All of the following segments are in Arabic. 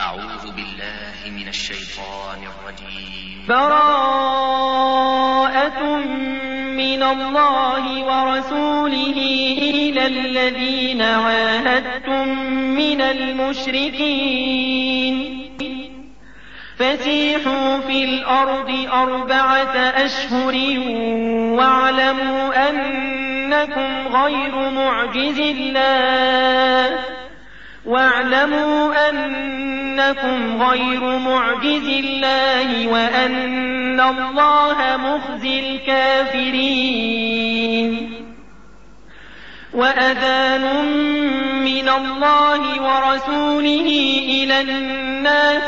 أعوذ بالله من الشيطان الرجيم. براءة من الله ورسوله إلى الذين عاهدتم من المشركين فسيحوا في الأرض 4 أشهر واعلموا أنكم غير معجز الله وأن الله مخزي الكافرين. وأذان من الله ورسوله إلى الناس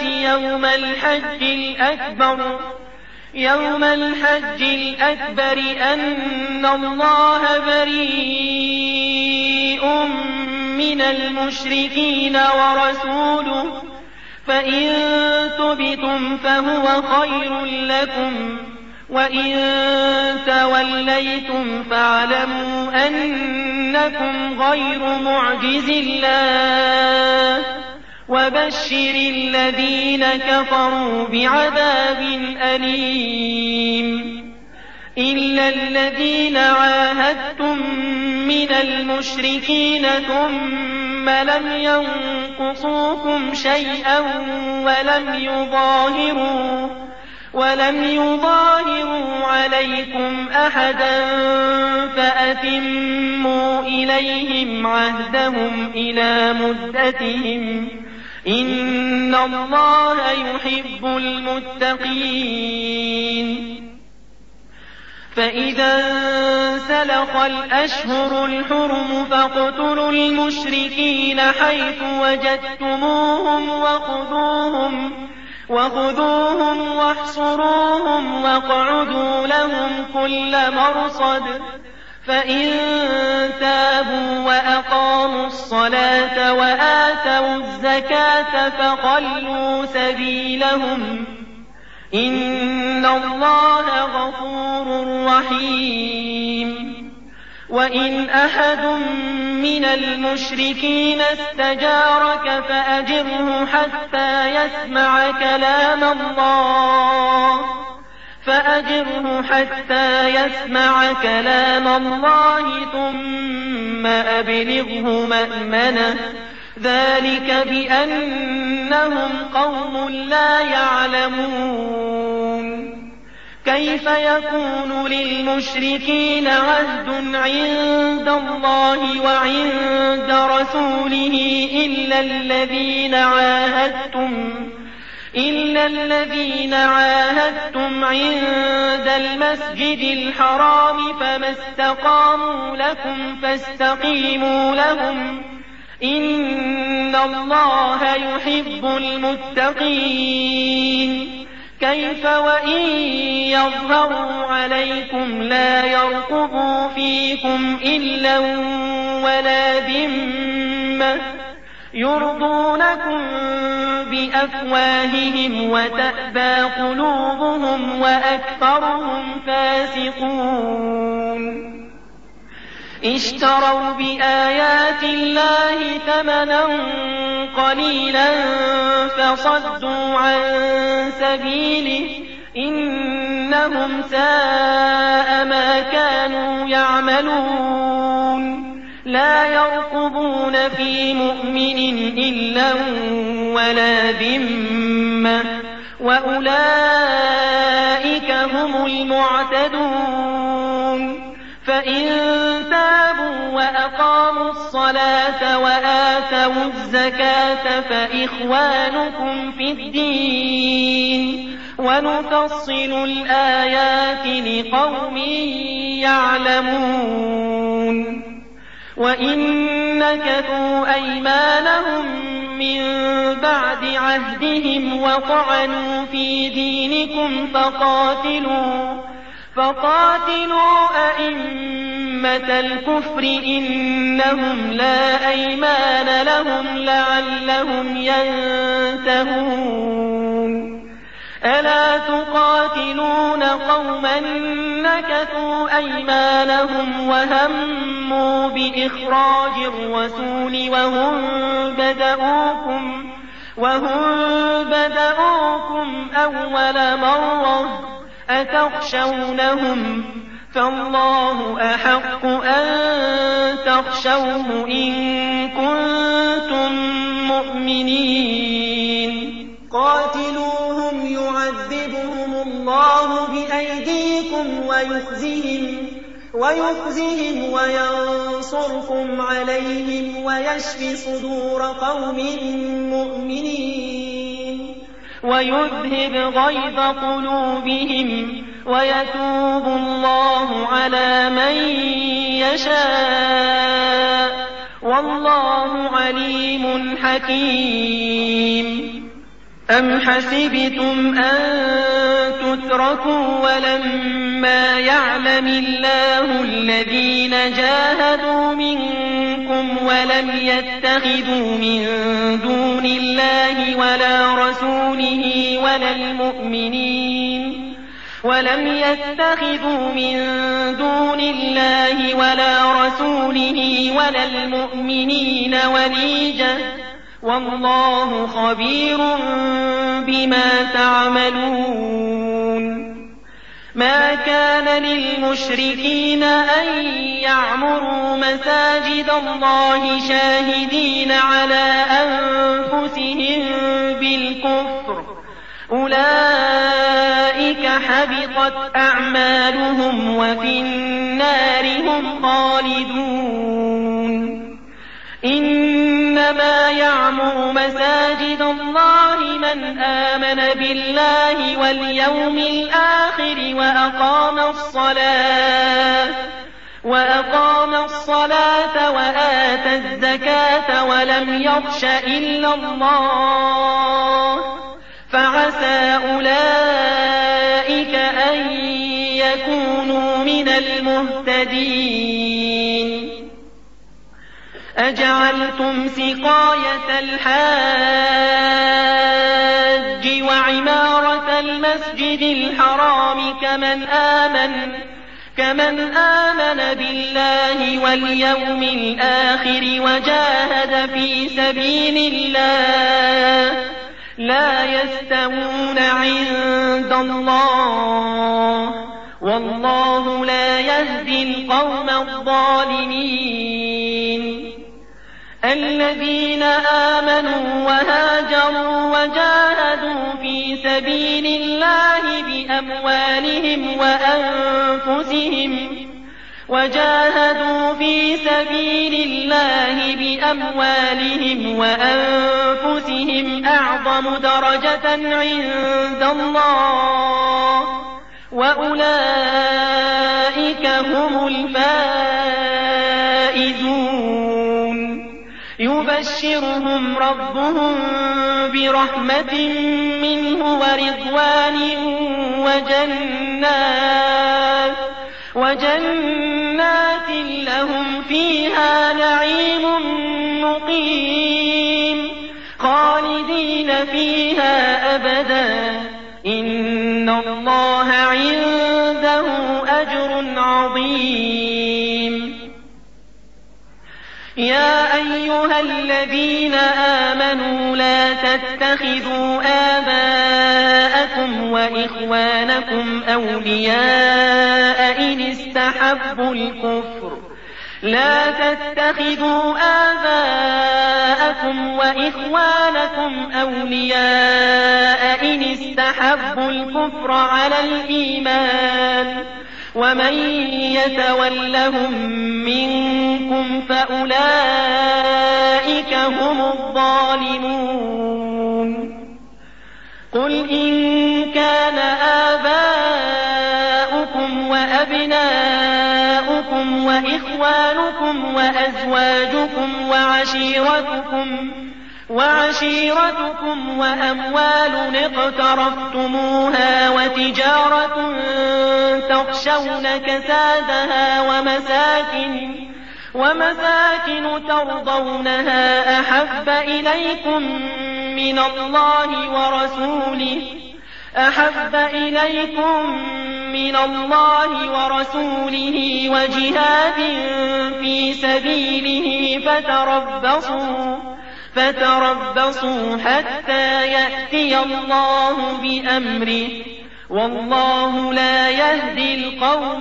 يوم الحج الأكبر أن الله بريء من المشركين ورسوله فإن تبتم فهو خير لكم وإن توليتم فاعلموا أنكم غير معجز الله وبشر الذين كفروا بعذاب أليم. إلا الذين عاهدتم من المشركين ثم لم ينقصوكم شيئا ولم يظاهروا عليكم أحدا فأتموا إليهم عهدهم إلى مدتهم إن الله يحب المتقين. فإذا انسلخ الأشهر الحرم فاقتلوا المشركين حيث وجدتموهم وخذوهم واحصروهم واقعدوا لهم كل مرصد فإن تابوا وأقاموا الصلاة وآتوا الزكاة فخلوا سبيلهم إن الله غفور رحيم. وإن أحد من المشركين استجارك فأجره حتى يسمع كلام الله ثم أبلغه مأمنه ذلك بأنهم قوم لا يعلمون. كيف يكون للمشركين عهد عند الله وعند رسوله إلا الذين عاهدتم عند المسجد الحرام فما استقاموا لكم فاستقيموا لهم إن الله يحب المتقين. كيف وإن يظهروا عليكم لا يرقبوا فيكم إلا ولا ذمة يرضونكم بأفواههم وتأبى قلوبهم وأكثرهم فاسقون. اشتروا بآيات الله ثمنا قليلا فصدوا عن سبيله إنهم ساء ما كانوا يعملون. لا يرقبون في مؤمن إلا ولا ذمة وأولئك هم المعتدون. فإن تابوا وأقاموا الصلاة وآتوا الزكاة فإخوانكم في الدين ونفصل الآيات لقوم يعلمون. وإن نكثوا أيمانهم من بعد عهدهم وطعنوا في دينكم فقاتلوا أئمة الكفر إنهم لا أيمان لهم لعلهم ينتهون. ألا تقاتلون قوما نكثوا أيمانهم وهموا بإخراج الرسول وهم بدؤوكم أول مرة أتخشونهم فالله أحق أن تخشوه إن كنتم مؤمنين قاتلوهم يعذبهم الله بأيديكم ويخزهم وينصركم عليهم ويشفي صدور قوم مؤمنين ويذهب غيظ قلوبهم ويتوب الله على من يشاء والله عليم حكيم أم حسبتم أن تتركوا ولما يعلم الله الذين جاهدوا منكم ولم يتخذوا من دون الله ولا رسوله ولا المؤمنين وليجة والله خبير بما تعملون ما كان للمشركين أن يعمروا مساجد الله شاهدين على أنفسهم بالكفر أولئك حبطت أعمالهم وفي النار هم خالدون إنما يعمر مساجد الله من آمن بالله واليوم الآخر وأقام الصلاة وآتى الزكاة ولم يخش إلا الله فعسى أولئك أن يكونوا من المهتدين أجعلتم سقاية الحاج وعمارة المسجد الحرام كمن آمن بالله واليوم الآخر وجاهد في سبيل الله لا يستوون عند الله والله لا يهدي القوم الظالمين الذين آمنوا وهاجروا وجاهدوا في سبيل الله بأموالهم وأنفسهم أعظم درجة عند الله وأولئك هم الفائزون يبشرهم ربهم برحمة منه ورضوان وجنات لهم فيها نعيم مقيم خالدين فيها أبدا إن الله عنده أجر عظيم يا أيها الذين آمنوا لا تتخذوا آباءكم وإخوانكم أولياء إن استحبوا الكفر على الإيمان ومن يتولهم منكم فأولئك هم الظالمون قل إن كان آباؤكم وأبناؤكم وإخوانكم وأزواجكم وعشيرتكم وأموال اقترفتموها وتجارة تخشون كسادها ومساكن ترضونها أحب إليكم من الله ورسوله وجهاد في سبيله فتربصوا حتى يأتي الله بأمره والله لا يهدي القوم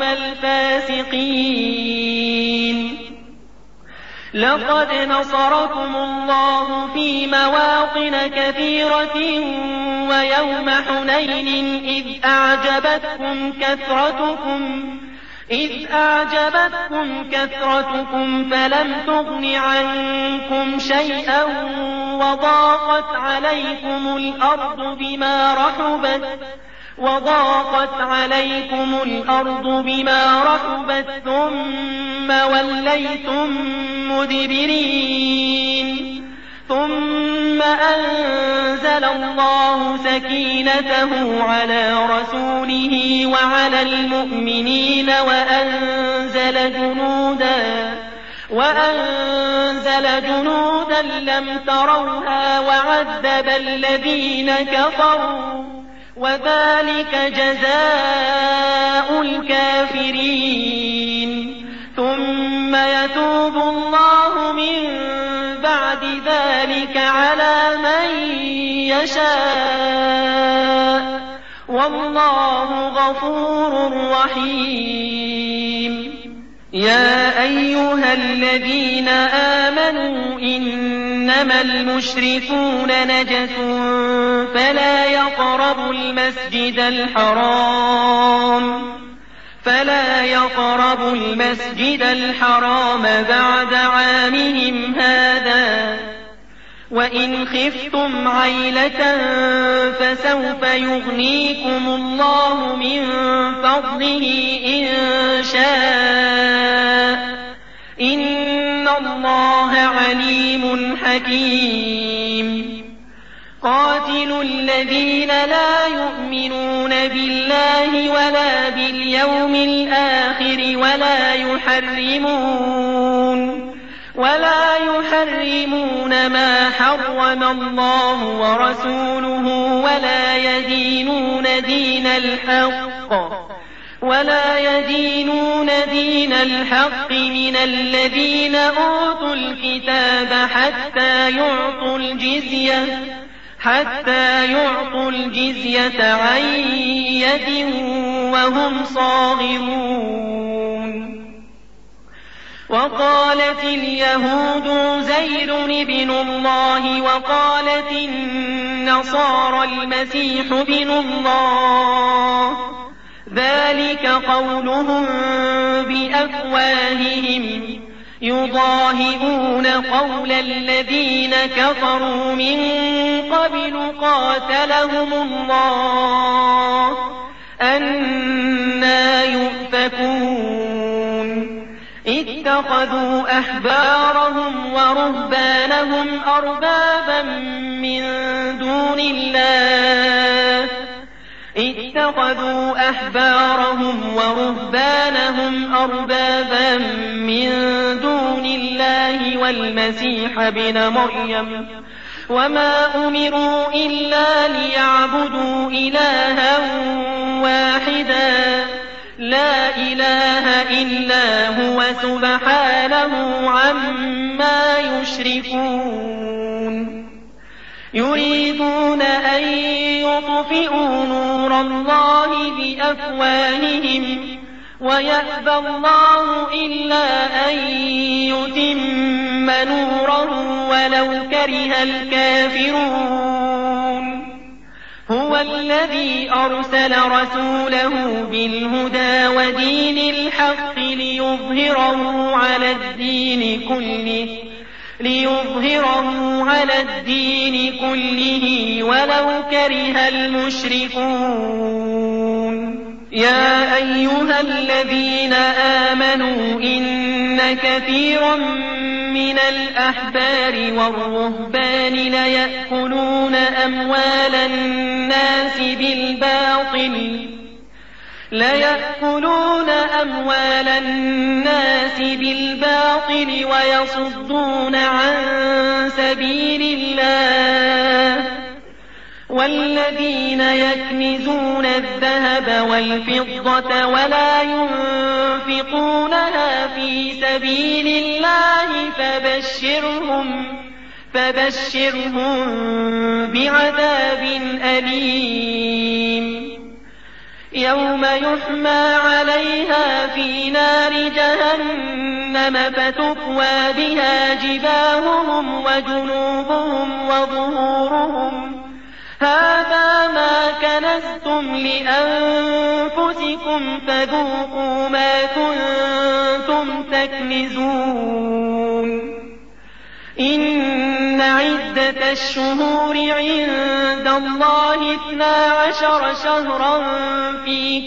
الفاسقين. لقد نصركم الله في مواطن كثيرة ويوم حنين إذ أعجبتكم كثرتكم فلم تغن عنكم شيئا وضاقت عليكم الأرض بما رحبت ثم وليتم مدبرين ثم أنزل الله سكينته على رسوله وعلى المؤمنين وأنزل جنودا لم تروها وعذب الذين كفروا وذلك جزاء الكافرين. ثم يتوب الله من بعد ذلك على من يشاء والله غفور رحيم. يا أيها الذين آمنوا إنما المشركون نجس فلا يقربوا المسجد الحرام بعد عامهم هذا وإن خفتم عيلة فسوف يغنيكم الله من فضله إن شاء إن الله عليم حكيم. قاتلوا الذين لا يؤمنون بالله ولا باليوم الآخر ولا يحرمون ما حرم الله ورسوله ولا يدينون دين الحق من الذين أوتوا الكتاب حتى يعطوا الجزية عن يد وهم صاغرون. وقالت اليهود عزير ابن الله وقالت النصارى المسيح ابن الله ذلك قولهم بأفواههم يضاهئون قول الذين كفروا من قبل قاتلهم الله أنى يؤفكون. اتخذوا أحبارهم ورهبانهم أربابا من دون الله والمسيح ابن مريم وما أمروا إلا ليعبدوا إلها واحدا لا إله إلا هو سبحانه عما يشركون. يريدون أن يطفئوا نور الله بأفواههم ويأبى الله إلا أن يتم نوره ولو كره الكافرون. هو الذي أرسل رسوله بالهدى ودين الحق ليظهره على الدين كله ولو كره المشركون. يا أيها الذين آمنوا إن كثيرا من الأحبار والرهبان ليأكلون أموال الناس بالباطل ويصدون عن سبيل الله. والذين يكنزون الذهب والفضة ولا ينفقونها في سبيل الله فبشرهم بعذاب أليم يوم يحمى عليها في نار جهنم فتكوى بها جباههم وجنوبهم وظهورهم هذا ما كنزتم لأنفسكم فذوقوا ما كنتم تكنزون إن عدة الشهور عند الله 12 شهرا في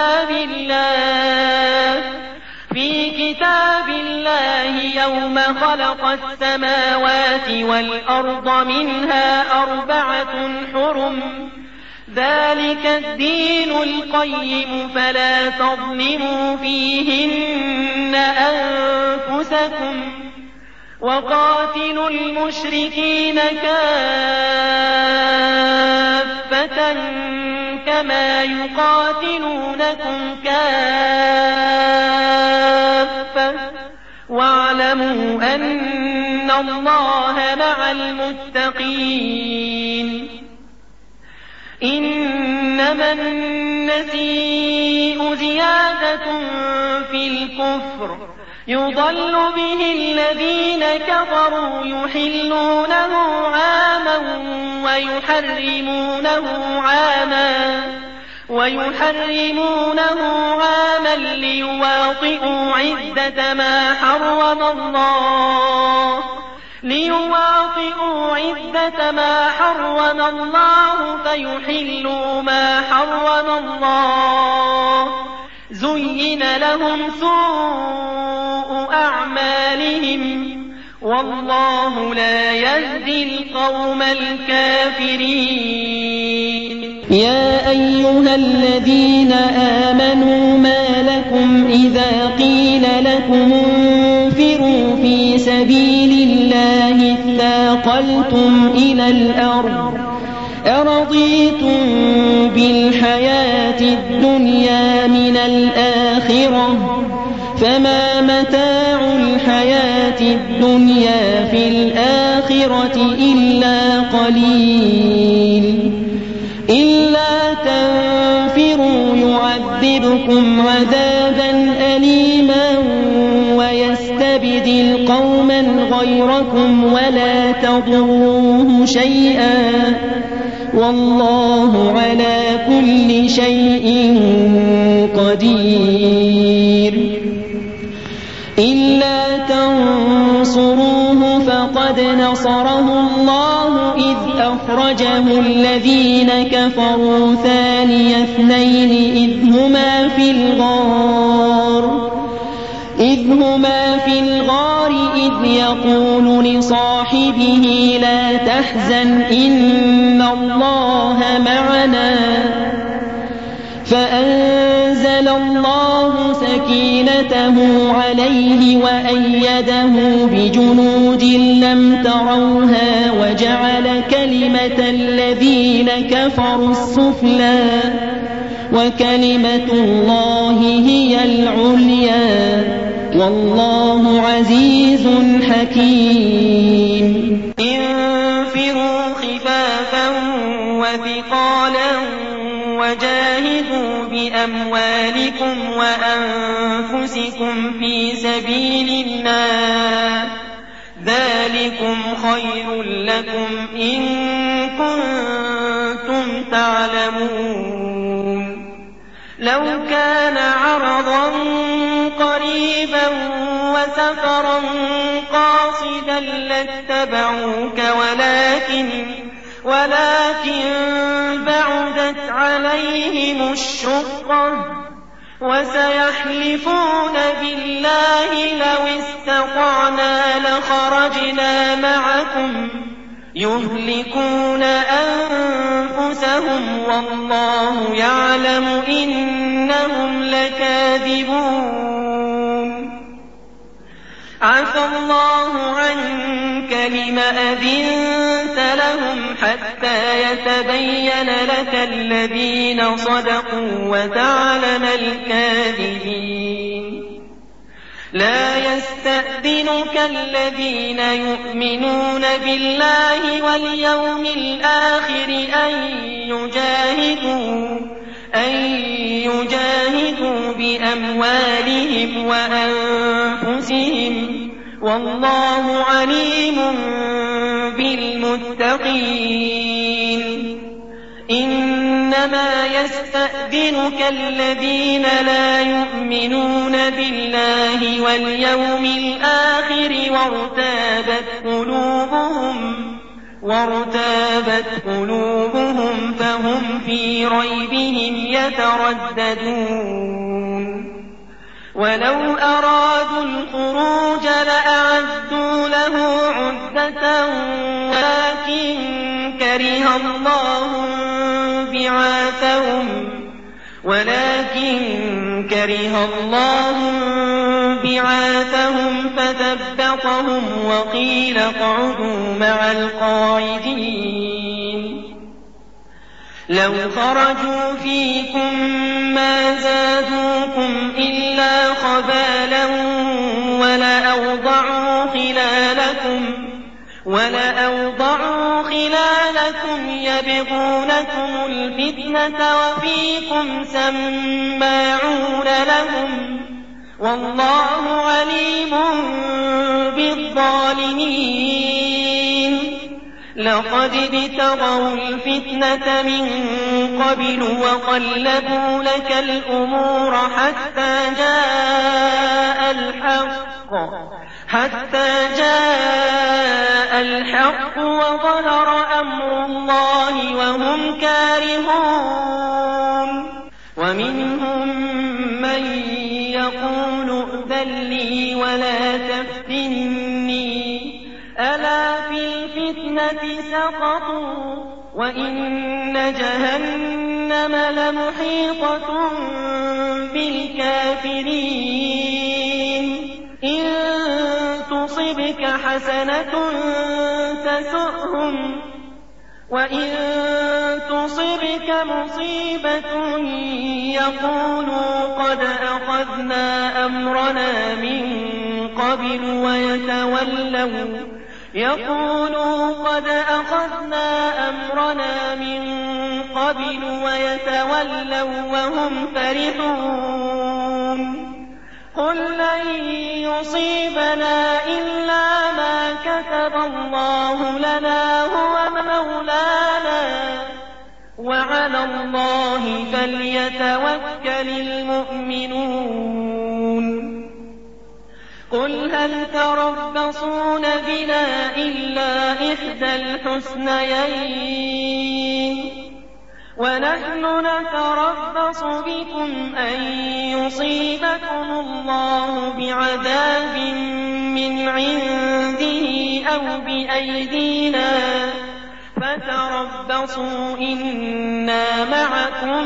كتاب الله يوم خلق السماوات والأرض منها 4 حرم ذلك الدين القيم فلا تظلموا فيهن أنفسكم وقاتلوا المشركين كافة كما يقاتلونكم كافة واعلموا أن الله مع المتقين إنما النسيء زيادة في الكفر يضل به الذين كفروا يحلونه عاما ليواطئوا عدة ما حرم الله فيحلوا ما حرم الله زين لهم سوء أعمالهم والله لا يهدي القوم الكافرين يا أيها الذين آمنوا ما لكم إذا قيل لكم انفروا في سبيل الله اثاقلتم إلى الأرض أرضيتم بالحياة الدنيا من الآخرة فما متاع الحياة الدنيا في الآخرة إلا قليل إلا تنفروا يعذبكم عذابا أليما ويستبدل قوما غيركم ولا تضروه شيئا والله على كل شيء قدير إلا تنصروه فقد نصره الله إذ أخرجه الذين كفروا ثاني اثنين إذ هما في الغار إذ يقول لصاحبه لا تحزن إن الله معنا فأنزل الله سكينته عليه وأيده بجنود لم تروها وجعل كلمة الذين كفروا السفلى وكلمة الله هي العليا والله عزيز حكيم انفروا خفافا وثقالا وجاهدوا بأموالكم وأنفسكم في سبيل الله ذلكم خير لكم إن كنتم تعلمون لو كان عرضا قريبا وسفرا قاصدا لاتبعوك ولكن بعدت عليهم الشقة وسيحلفون بالله لو استطعنا لخرجنا معكم يهلكون أنفسهم والله يعلم إنهم لكاذبون عفى الله عنك لم أذنت لهم حتى يتبين لك الذين صدقوا وتعلم الكاذبين لا يستأذنك الذين يؤمنون بالله واليوم الآخر أن يجاهدوا بأموالهم وأنفسهم والله عليم بالمتقين إنما يستأذنك الذين لا يؤمنون بالله واليوم الآخر وارتابت قلوبهم فهم في ريبهم يترددون ولو أرادوا الخروج لأعدوا له عدة ولكن كره الله بعاثهم فثبطهم وقيل اقعدوا مع القاعدين لو خرجوا فيكم ما زادوكم إلا خبالا ولأوضعوا خلالكم يبغونكم الفتنة وفيكم سماعون لهم والله عليم بالظالمين لقد ابتغوا الفتنة من قبل وقلبوا لك الأمور حتى جاء الحق وظهر أمر الله وهم كارهون ومنهم من يقول ائذن لي ولا تفتني ألا في الفتنة سقطوا وإن جهنم لمحيطة بالكافرين إن تصبك حسنة تسؤهم وإن تصبك مصيبة يقولوا قد أخذنا أمرنا من قبل ويتولوا وهم فرحون قل لن يصيبنا إلا ما كتب الله لنا هو مولانا وعلى الله فليتوكل المؤمنون قل هل تربصون بنا إلا إحدى الحسنيين ونحن نتربص بكم أن يصيبكم الله بعذاب من عنده أو بأيدينا فتربصوا إنا معكم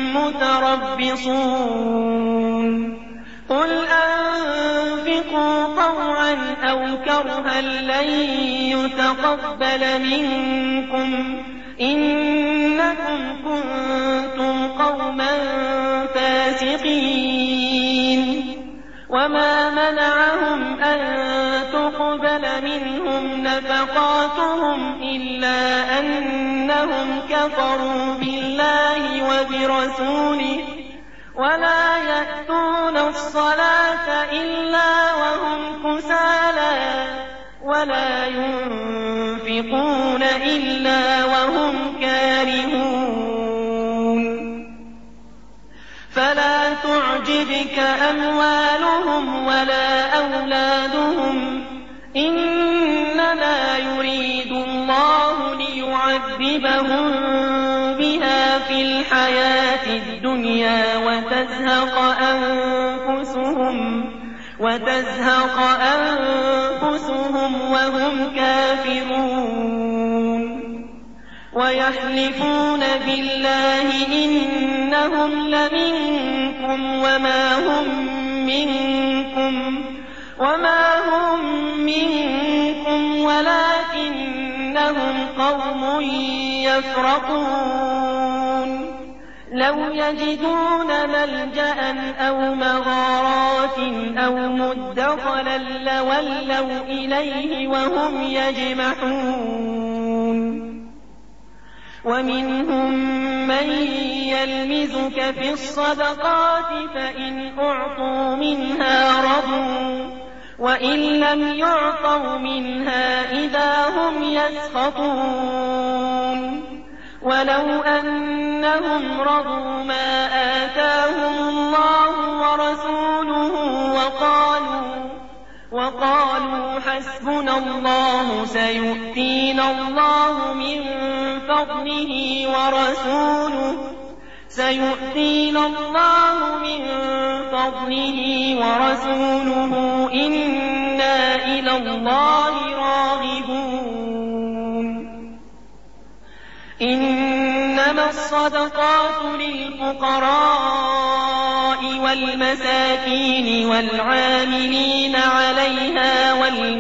متربصون قل أنفقوا طوعا أو كرها لن يتقبل منكم إنكم كنتم قوما فاسقين وما منعهم أن تقبل منهم نفقاتهم إلا أنهم كفروا بالله وبرسوله ولا يأتون الصلاة إلا وهم كسالى ولا ينفقون إلا وهم كارهون فلا تعجبك أموالهم ولا أولادهم إنما يريد الله ليعذبهم بها في الحياة الدنيا وتزهق أنفسهم وهم كافرون ويحلفون بالله إنهم لمنكم وما هم منكم ولكنهم قوم يفرقون لو يجدون ملجأ أو مغارات أو مدخلا لولوا إليه وهم يجمحون ومنهم من يلمزك في الصدقات فإن أعطوا منها رضوا وإن لم يعطوا منها إذا هم يسخطون ولو أنهم رضوا ما آتاهم الله ورسوله وقالوا حسبنا الله سيؤتينا الله من فضله ورسوله إنا إلى الله راغبون إنما الصدقات للفقراء والمساكين والعاملين عليها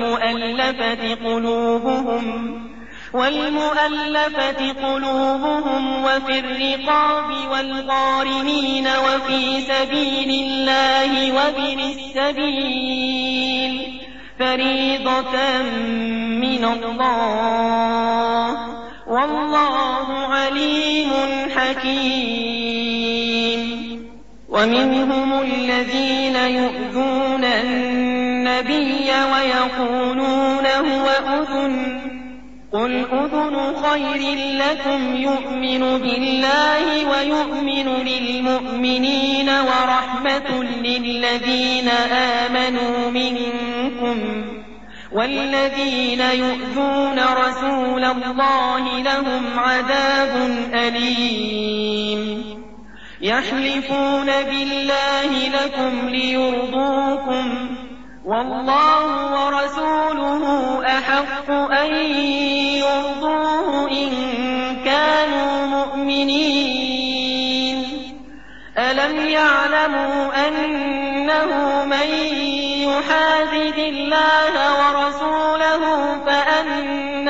والمؤلفة قلوبهم وفي الرقاب والغارمين وفي سبيل الله وابن السبيل فريضة من الله والله عليم حكيم ومنهم الذين يؤذون النبي ويقولون هو أذن قل أذن خير لكم يؤمن بالله ويؤمن للمؤمنين ورحمة للذين آمنوا منكم والذين يؤذون رسول الله لهم عذاب أليم يحلفون بالله لكم ليرضوكم والله ورسوله أحق أن يرضوه إن كانوا مؤمنين ألم يعلموا أنه من يحادد الله ورسوله فأن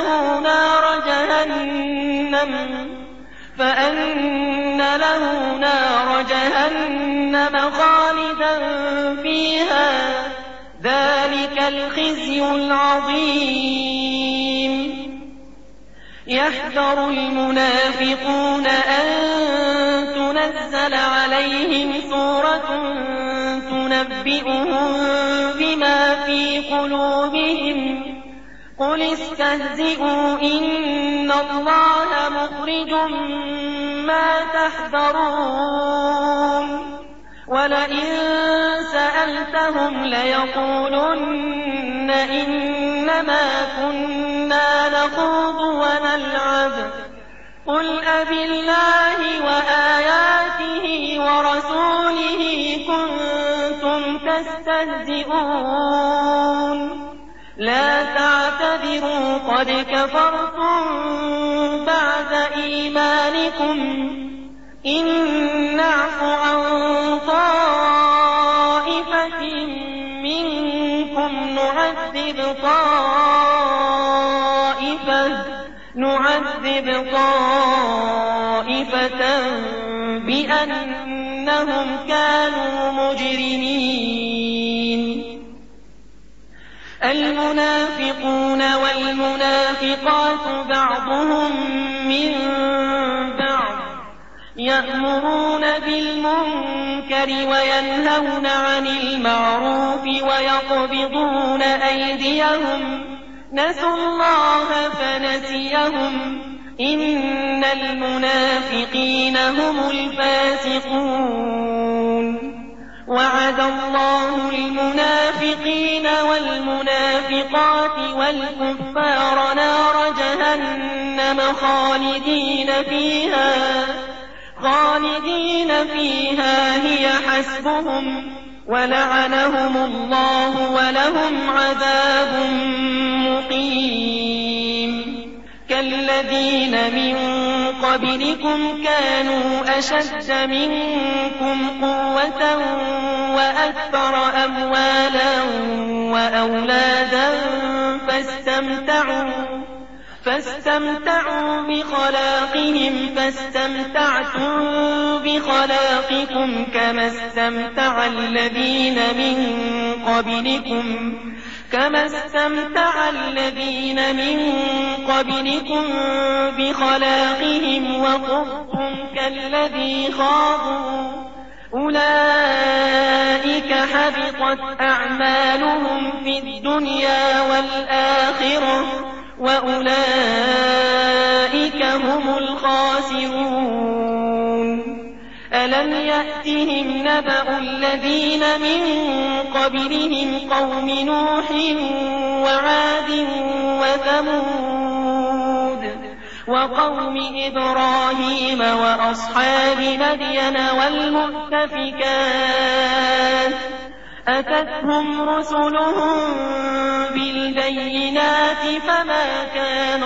له نار جهنم خالدا فيها ذلك الخزي العظيم يحذر المنافقون أن تنزل عليهم سورة تنبئهم بما في قلوبهم قل استهزئوا إن الله مخرج ما تحذرون ولئن سألتهم ليقولن إنما كنا نخوض ونلعب قل أبالله وآياته ورسوله كنتم تستهزئون لا تعتذروا قد كفرتم بعد إيمانكم إن نعف عن طائفة منكم نعذب طائفة بأنهم كانوا مجرمين المنافقون والمنافقات بعضهم من بعض يأمرون بالمنكر وينهون عن المعروف ويقبضون أيديهم نسوا الله فنسيهم إن المنافقين هم الفاسقون وعد الله المنافقين والمنافقات والكفار نار جهنم خالدين فيها هي حسبهم ولعنهم الله ولهم عذاب مقيم كالذين من قبلكم كانوا أشد منكم قوة وأكثر أموالا وأولادا فاستمتعوا بخلاقهم فاستمتعتم بخلاقكم كما استمتع الذين من قبلكم بخلاقهم وخضتم كالذي خاضوا أولئك حبطت أعمالهم في الدنيا والآخرة وأولئك هم الخاسرون ألم يأتهم نبأ الذين من قبلهم قوم نوح وعاد وثمود وقوم إبراهيم وأصحاب مدين والمؤتفكات أتتهم رسلهم بالبينات فما كان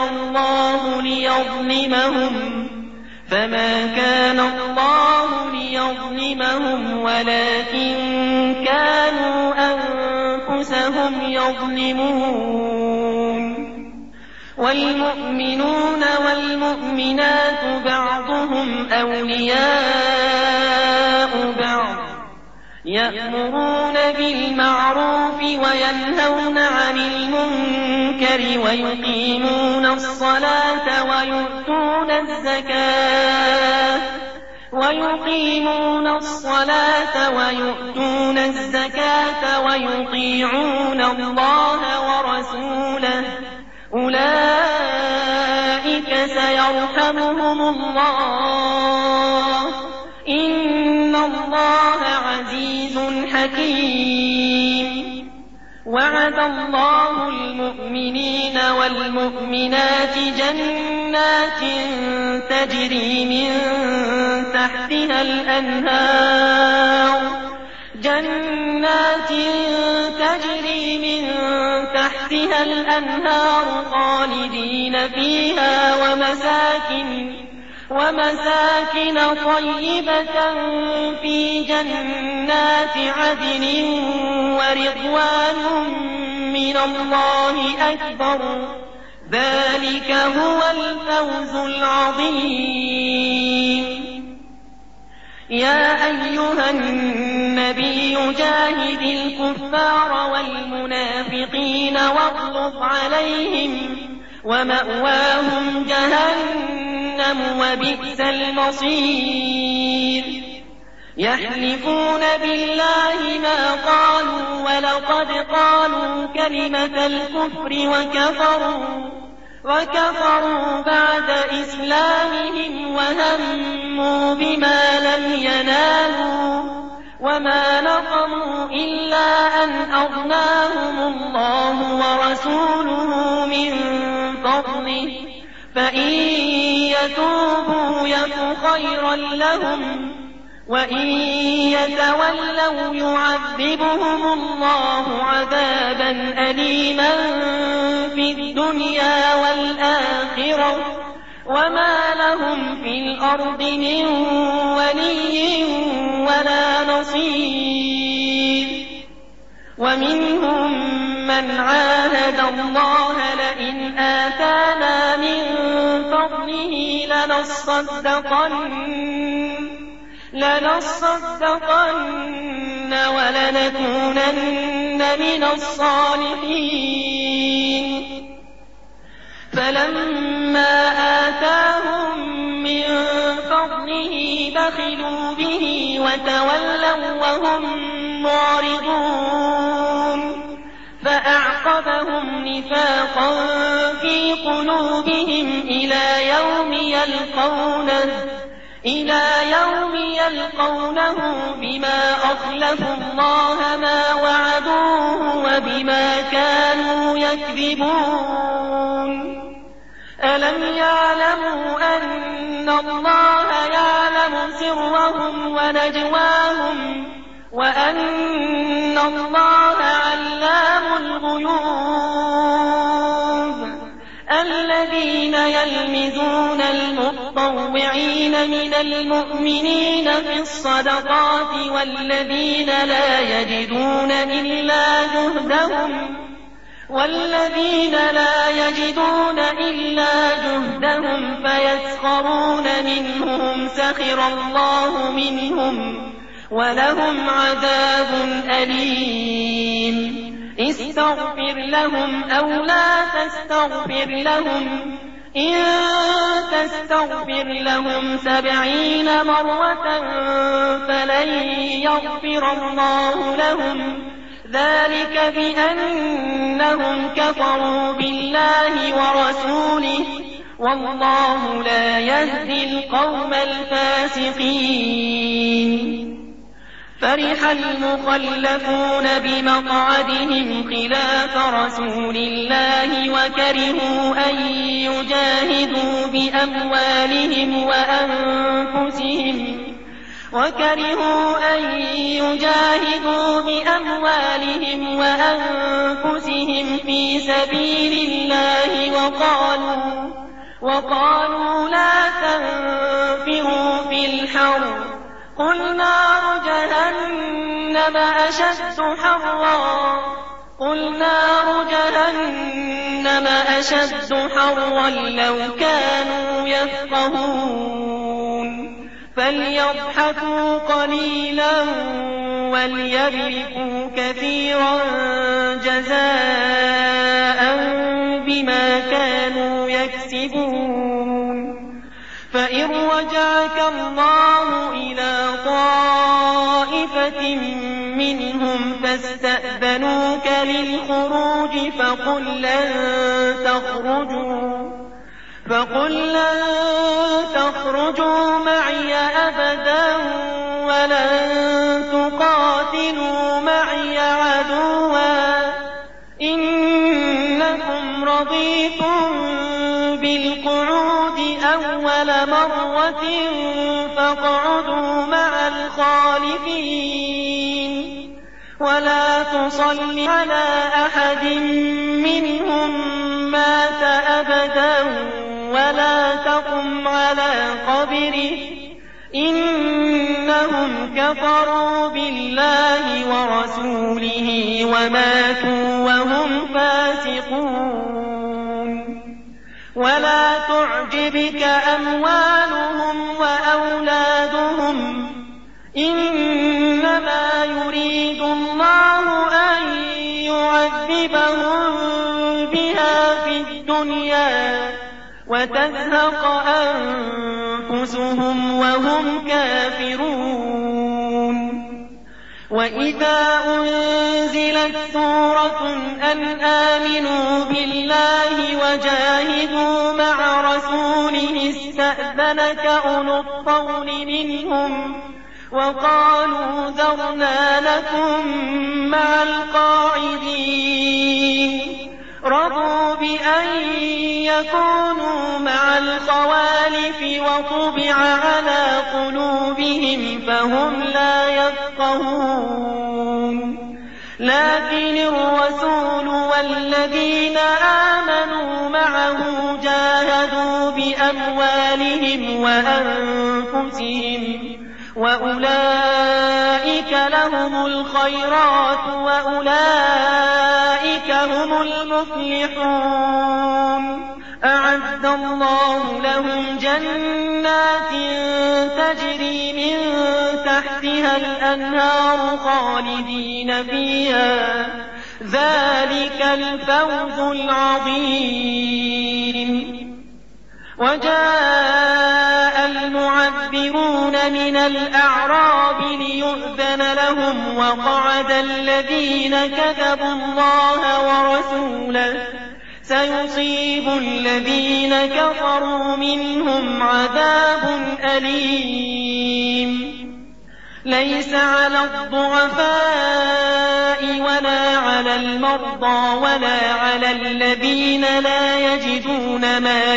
الله ليظلمهم ولكن كانوا أنفسهم يظلمون والمؤمنون والمؤمنات بعضهم أولياء بعض يأمرون بالمعروف وينهون عن المنكر ويقيمون الصلاة ويؤتون الزكاة ويطيعون الله ورسوله أولئك سيرحمهم الله إن الله عزيز حكيم وعد الله المؤمنين والمؤمنات جنات تجري من تحتها الأنهار خالدين فيها ومساكن طيبة في جنات عدن ورضوان من الله أكبر ذلك هو الفوز العظيم يا أيها النبي جاهد الكفار والمنافقين واغلظ عليهم ومأواهم جهنم وبئس المصير يحلفون بالله ما قالوا ولقد قالوا كلمة الكفر وكفروا بعد إسلامهم وهموا بما لم ينالوا وما نقموا إلا أن أغناهم الله ورسوله من فضله فإن يتوبوا يك خيرا لهم وإن يتولوا يعذبهم الله عذابا أليما في الدنيا والآخرة وما لهم في الأرض من ولي ولا نصير ومنهم من عاهد الله لئن آتانا من فضله لنصدقن ولنكونن من الصالحين فلما آتاهم من فضله بخلوا به وتولوا وهم معرضون فأعقبهم نفاقا في قلوبهم إلى يوم يلقونه بما أخلفوا الله ما وعدوه وبما كانوا يكذبون ألم يعلموا أن الله يعلم سرهم ونجواهم وأن الله علام الغيوب الذين يلمزون المطوعين من المؤمنين في الصدقات والذين لا يجدون إلا جهدهم والذين لا يجدون إلا جهدهم فيسخرون منهم سخر الله منهم ولهم عذاب أليم استغفر لهم أو لا تستغفر لهم إن تستغفر لهم 70 مرة فلن يغفر الله لهم ذلك بأنهم كفروا بالله ورسوله والله لا يهدي القوم الفاسقين فرح المخلفون بمقعدهم خلاف رسول الله وكرهوا أن يجاهدوا بأموالهم وأنفسهم في سبيل الله وقالوا لا تنفروا في الحر قل نار جهنم أشد حرا لو كانوا يفقهون فليضحكوا قليلا وليبكوا كثيرا جزاء بما كانوا يكسبون فإن رجعك الله إلى طائفة منهم فاستأذنوك للخروج فقل لن تخرجوا معي أبدا ولن تقاتلوا معي عدوا إنكم رضيتم بالقعود أول مرة فاقعدوا مع الخالفين ولا تصل على أحد منهم مات أبدا ولا تقم على قبره إنهم كفروا بالله ورسوله وماتوا وهم فاسقون ولا تعجبك أموالهم وأولادهم إنما يريد الله أن يعذبهم بها في الدنيا وتزهق أنفسهم وهم كافرون وإذا أنزلت سورة أن آمنوا بالله وجاهدوا مع رسوله استأذنك أولو الطول منهم وقالوا ذرنا لكم مع القاعدين رضوا بأن يكونوا مع الخوالف وطبع على قلوبهم فهم لا يفقهون لكن الرسول والذين آمنوا معه جاهدوا بأموالهم وأنفسهم وأولئك لهم الخيرات وأولئك هم المفلحون أعد الله لهم جنات تجري من تحتها الأنهار خالدين فيها ذلك الفوز العظيم وجاء المعذرون من الأعراب ليؤذن لهم وقعد الذين كذبوا الله ورسوله سيصيب الذين كفروا منهم عذاب أليم ليس على الضعفاء ولا على المرضى ولا على الذين لا يجدون ما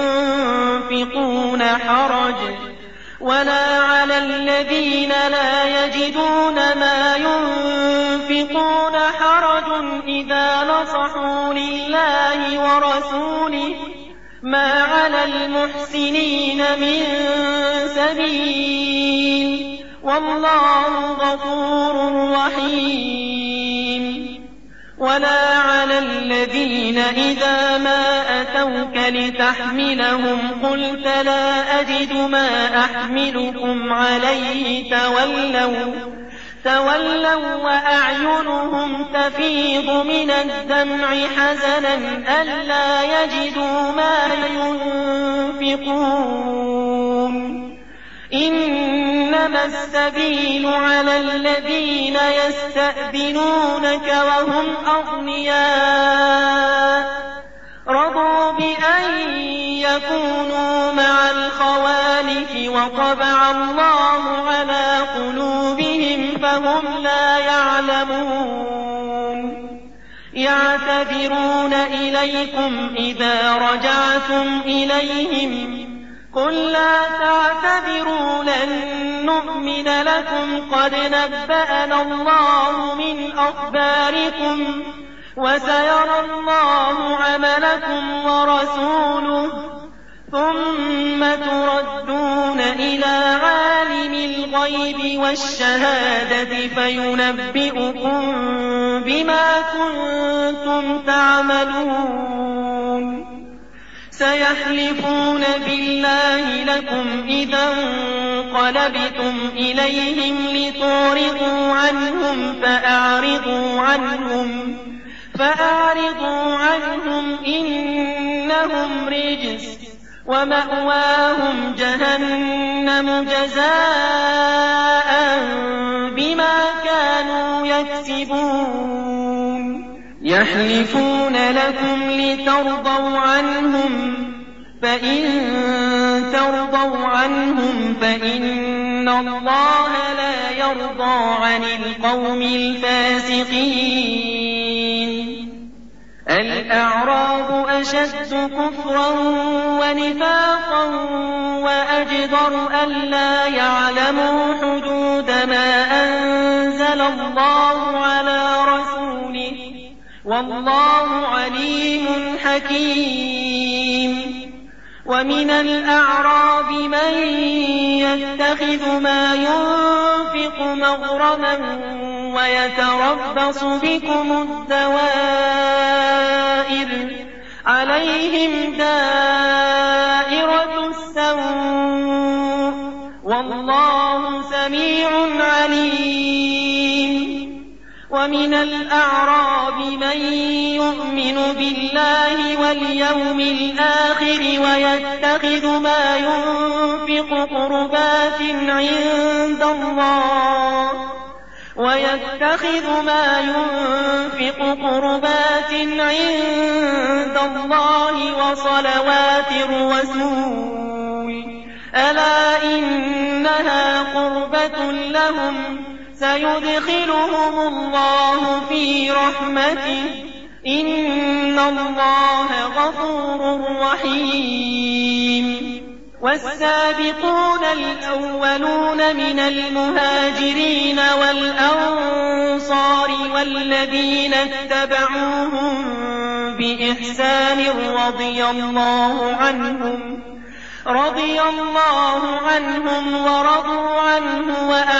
ينفقون حرج إذا نصحوا لله ورسوله ما على المحسنين من سبيل والله غفور رحيم ولا على الذين إذا ما أتوك لتحملهم قلت لا أجد ما أحملكم عليه تولوا وأعينهم تفيض من الدمع حزنا ألا يجدوا ما ينفقون إنما السبيل على الذين يستأذنونك وهم أغنياء رضوا بأن يكونوا مع الخوالف وطبع الله على قلوبهم فهم لا يعلمون يعتذرون إليكم إذا رجعتم إليهم قل لا تعتذروا لن نؤمن لكم قد نبأنا الله من أخباركم وسيرى الله عملكم ورسوله ثم تردون إلى عالم الغيب والشهادة فينبئكم بما كنتم تعملون سيحلفون بالله لكم إذا انقلبتم إليهم لتعرضوا عنهم فأعرضوا عنهم إنهم رجس ومأواهم جهنم جزاء بما كانوا يكسبون يحلفون لكم لترضوا عنهم فإن ترضوا عنهم فإن الله لا يرضى عن القوم الفاسقين الأعراب أشد كفرا ونفاقا وأجدر ألا يعلموا حدود ما أنزل الله على رسوله والله عليم حكيم ومن الأعراب من يتخذ ما ينفق مغرما ويتربص بكم الدوائر عليهم دائرة السوء والله سميع عليم ومن الأعراب من يؤمن بالله واليوم الآخر ويتخذ ما ينفق قربات عند الله وصلوات الرسول ألا إنها قربة لهم سيدخلهم الله في رحمته إن الله غفور رحيم والسابقون الأولون من المهاجرين والأنصار والذين اتبعوهم بإحسان رضي الله عنهم ورضوا عنه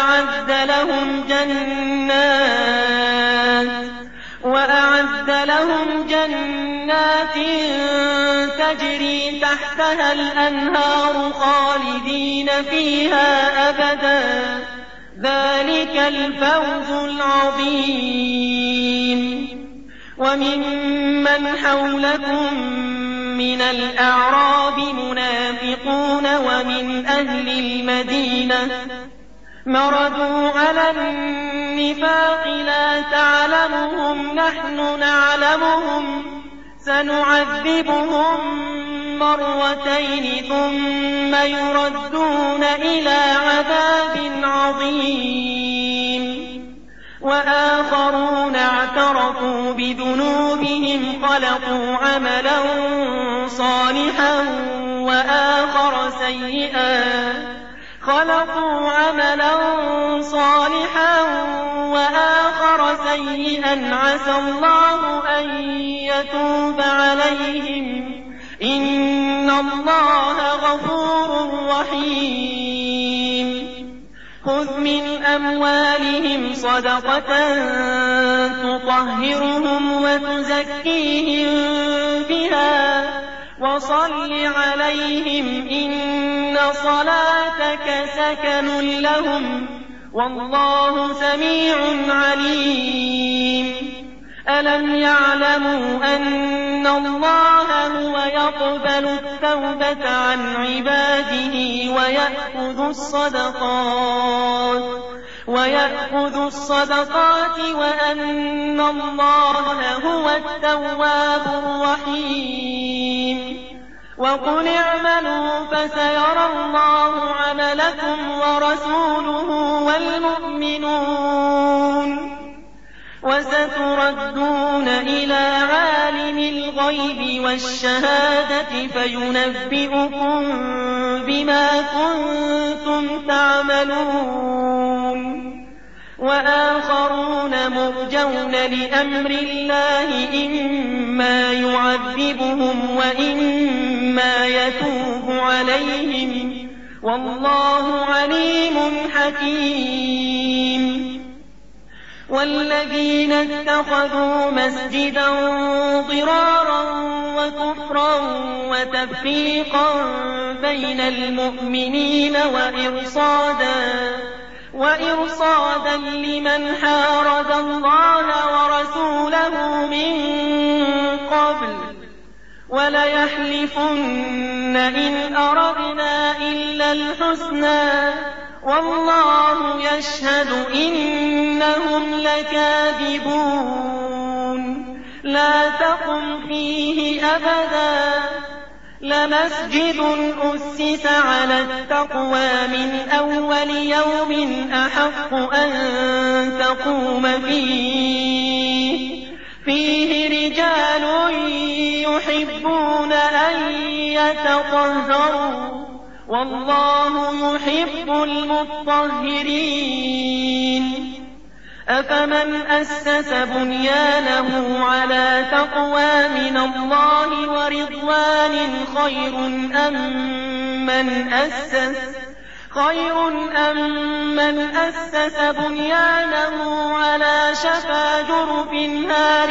وأعد لهم جنات تجري تحتها الأنهار خالدين فيها أبدا ذلك الفوز العظيم وممن حولكم من الأعراب منافقون ومن أهل المدينة مردوا على النفاق لا تعلمهم نحن نعلمهم سنعذبهم مرتين ثم يردون إلى عذاب عظيم وآخرون اعترفوا بذنوبهم خلقوا عملا صالحا وآخر سيئا عسى الله أن يتوب عليهم إن الله غفور رحيم خذ من أموالهم صدقة تطهرهم وتزكيهم بها وصل عليهم إن صلاتك سكن لهم والله سميع عليم ألم يعلموا أن الله هو يقبل التوبة عن عباده ويأخذ الصدقات وأن الله هو التواب الرحيم وقل اعملوا فسيرى الله عملكم ورسوله والمؤمنون وستردون إلى عالم الغيب والشهادة فينبئكم بما كنتم تعملون وآخرون مرجون لأمر الله إما يعذبهم وإما يتوب عليهم والله عليم حكيم والذين اتخذوا مسجدا ضرارا وكفرا وتفريقا بين المؤمنين وإرصادا لمن حارب الله ورسوله من قبل وليحلفن إن أردنا إلا الحسنى والله يشهد إنهم لكاذبون لا تقم فيه أبدا لمسجد أسس على التقوى من أول يوم أحق أن تقوم فيه رجال يحبون أن يتطهروا والله يحب المطهرين أفمن أسس بنيانه على تقوى من الله ورضوان خير أم من أسس بنيانه على شفا جرف نار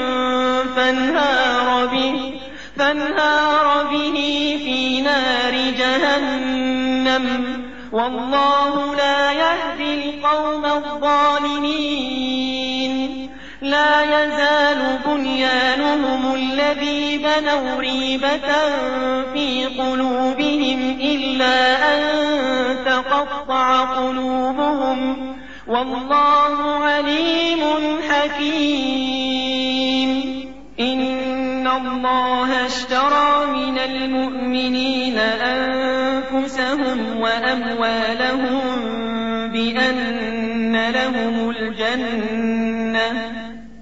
فانهار به في نار جهنم والله لا يهدي القوم الظالمين لا يزال بنيانهم الذي بنوا ريبة في قلوبهم إلا أن تقطع قلوبهم والله عليم حكيم إن الله اشترى من المؤمنين أنفسهم وأموالهم بأن لهم الجنة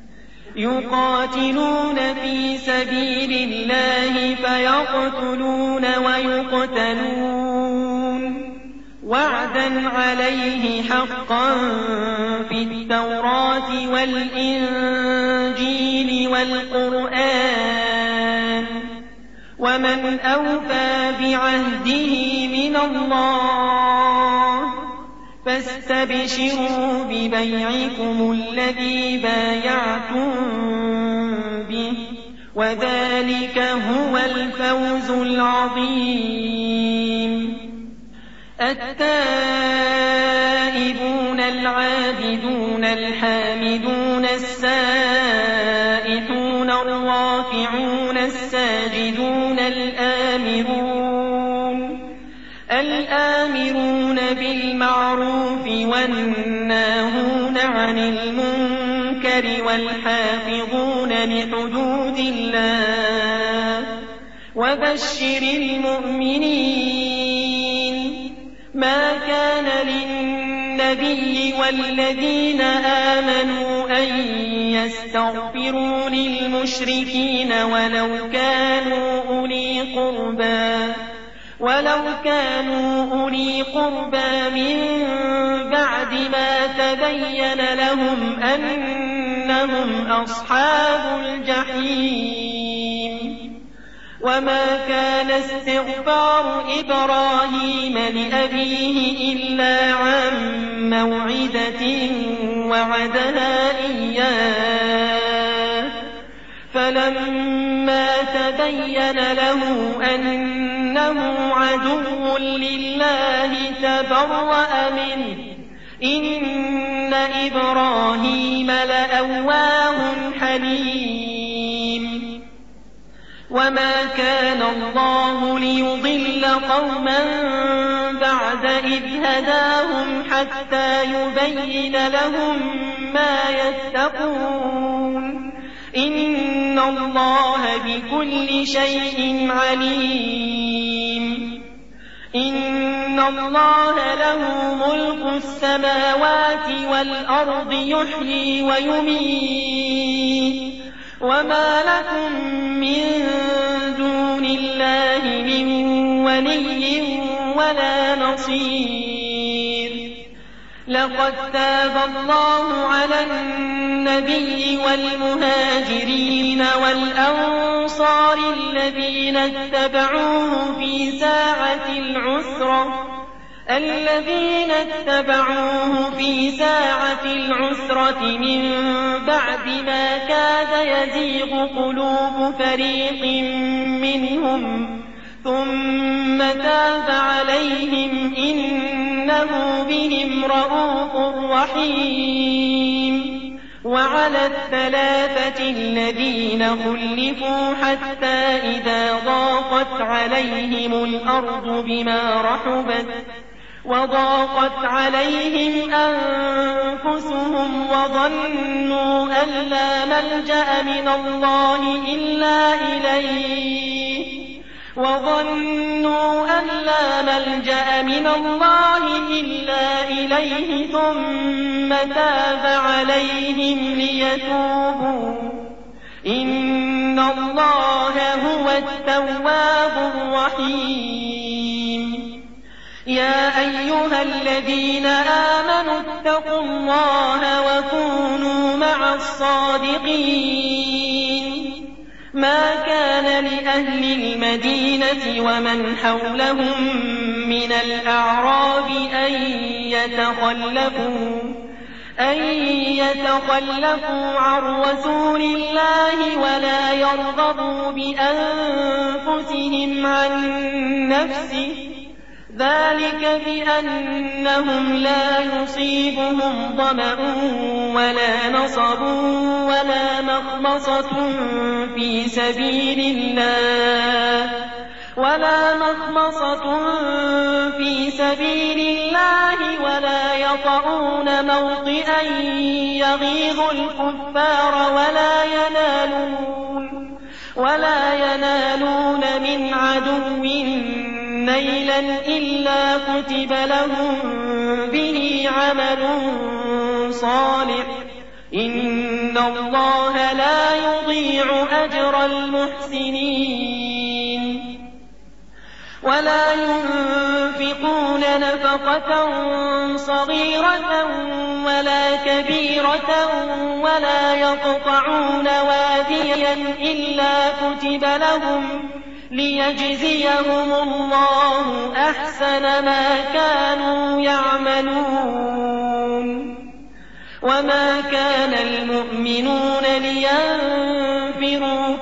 يقاتلون في سبيل الله فيقتلون ويقتلون وعدا عليه حقا في التوراة والإنجيل والقرآن ومن أوفى بعهده من الله فاستبشروا ببيعكم الذي بايعتم به وذلك هو الفوز العظيم التائبون العابدون الحامدون السائحون الراكعون الساجدون الآمرون بالمعروف والناهون عن المنكر والحافظون لحدود الله وبشر المؤمنين ما كان للنبي والذين آمنوا أن يستغفروا للمشركين ولو كانوا أولي قربى من بعد ما تبين لهم أنهم أصحاب الجحيم وما كان استغفار إبراهيم لأبيه إلا عن موعدة وعدها إياه فلما تبين له أنه عدو لله تبرأ منه إن إبراهيم لأواه حليم وما كان الله ليضل قوما بعد إذ هداهم حتى يبين لهم ما يتقون إن الله بكل شيء عليم إن الله له ملك السماوات والأرض يحيي ويميت وما لكم من دون الله من ولي ولا نصير لقد تاب الله على النبي والمهاجرين والأنصار الذين اتبعوه في ساعة العسرة من بعد ما كاد يزيغ قلوب فريق منهم ثم تاب عليهم إنه بهم رءوف رحيم وعلى الثلاثة الذين خلفوا حتى إذا ضاقت عليهم الأرض بما رحبت وضاقت عليهم أنفسهم وظنوا أن لا ملجأ من الله إلا إليه ثم تاب عليهم ليتوبوا إن الله هو التواب الرحيم يا أيها الذين آمنوا اتقوا الله وكونوا مع الصادقين ما كان لأهل المدينة ومن حولهم من الأعراب أن يتخلفوا عن رسول الله ولا يرغبوا بأنفسهم عن نفسه ذلك بأنهم لا يصيبهم ظمأ ولا نصب ولا مخمصة في سبيل الله ولا يطؤون موطئا يغيظ الكفار ولا ينالون من عدو نيلا إلا كتب لهم به عمل صالح إن الله لا يضيع أجر المحسنين ولا ينفقون نفقة صغيرة ولا كبيرة ولا يقطعون واديا إلا كتب لهم ليجزيهم الله أحسن ما كانوا يعملون وما كان المؤمنون لينفروا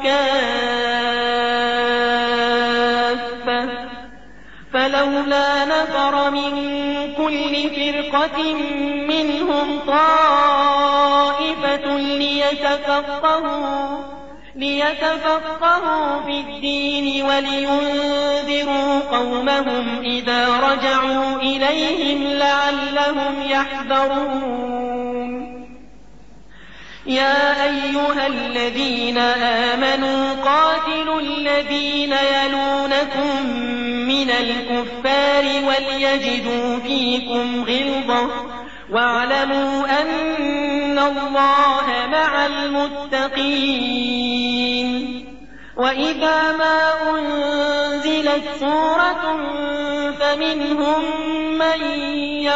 كافة فلولا نفر من كل فرقة منهم طائفة ليتفقهوا في الدين ولينذروا قومهم إذا رجعوا إليهم لعلهم يحذرون يا أيها الذين آمنوا قاتلوا الذين يلونكم من الكفار وليجدوا فيكم غلظة واعلموا أن الله مع المتقين وإذا ما أنزلت سورة فمنهم من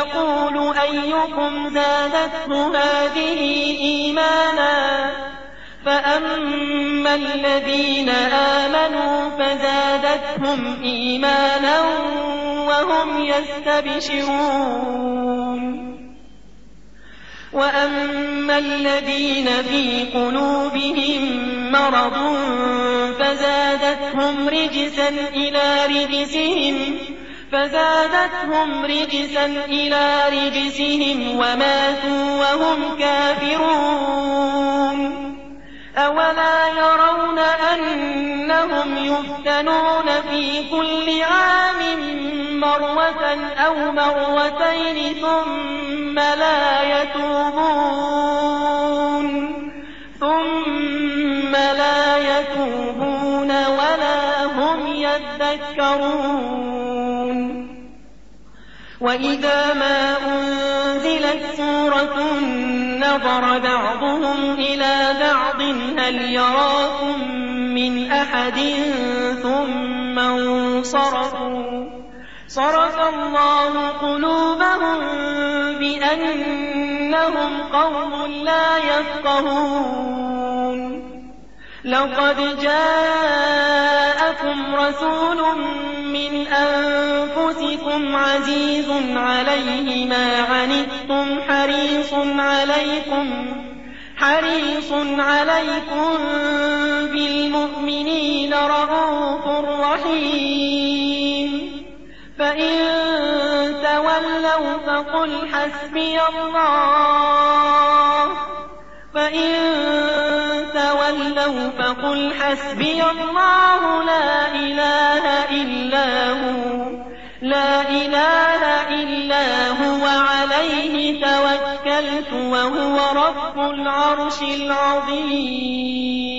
يقول أيكم زادته هذه إيمانا فأما الذين آمنوا فزادتهم إيمانا وهم يستبشرون وأما الذين في قلوبهم مرض فزادتهم رجسا إلى رجسهم وماتوا وهم كافرون أولا يرون أنهم يفتنون في كل عام مرة أو مرتين ثم لا يتوبون ولا هم يذكرون وإذا ما أنزلت سورة نظر بعضهم إلى بعض هل يراكم من أحد ثم انصرفوا صرف الله قلوبهم بأنهم قوم لا يفقهون لقد جاءكم رسول من أنفسكم عزيز عليه ما عنتم حريص عليكم بالمؤمنين رءوف رحيم فإن تولوا فقل حسبي الله لا إله إلا هو عليه توكلت وهو رب العرش العظيم